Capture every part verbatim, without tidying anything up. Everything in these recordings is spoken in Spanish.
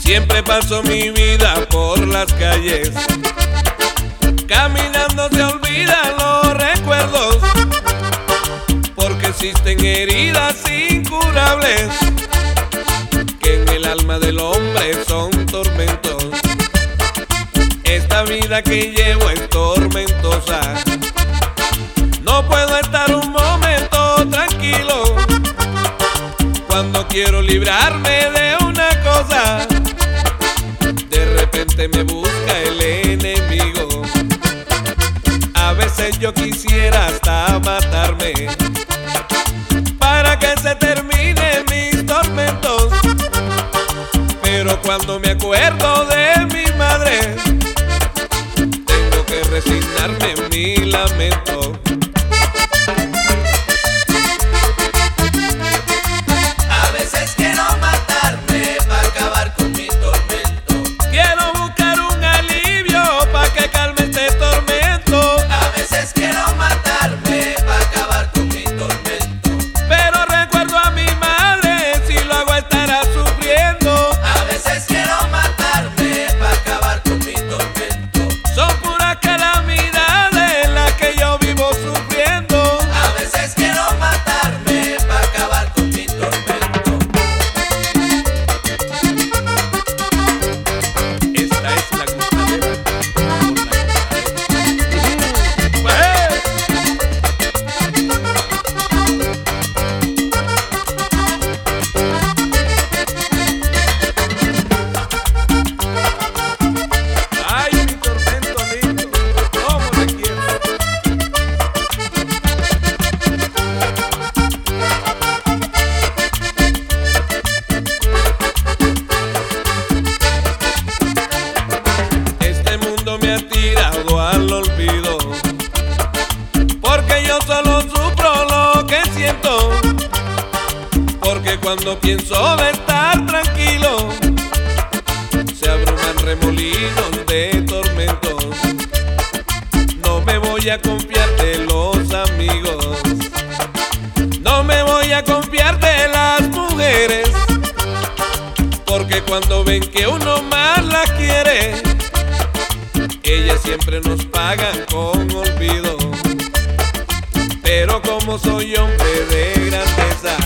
Siempre paso mi vida por las calles, caminando se olvidan los recuerdos, porque existen heridas incurables que en el alma del hombre son tormentos. Esta vida que llevo es tormentosa, no puedo estar un momento tranquilo. Cuando quiero librarme de una cosa, de repente me busca el enemigo. A veces yo quisiera hasta matarme para que se terminen mis tormentos, pero cuando me acuerdo de mi madre, tengo que resignarme en mi lamento. Al olvido, porque yo solo sufro lo que siento, porque cuando pienso de estar tranquilo, se abruman remolinos de tormentos. No me voy a confiar de los amigos, no me voy a confiar de las mujeres, porque cuando ven que uno más las quiere, ellas siempre nos pagan con olvido. Pero como soy hombre de grandeza,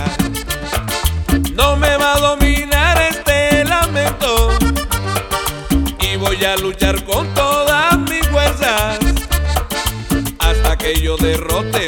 no me va a dominar este lamento, y voy a luchar con todas mis fuerzas hasta que yo derrote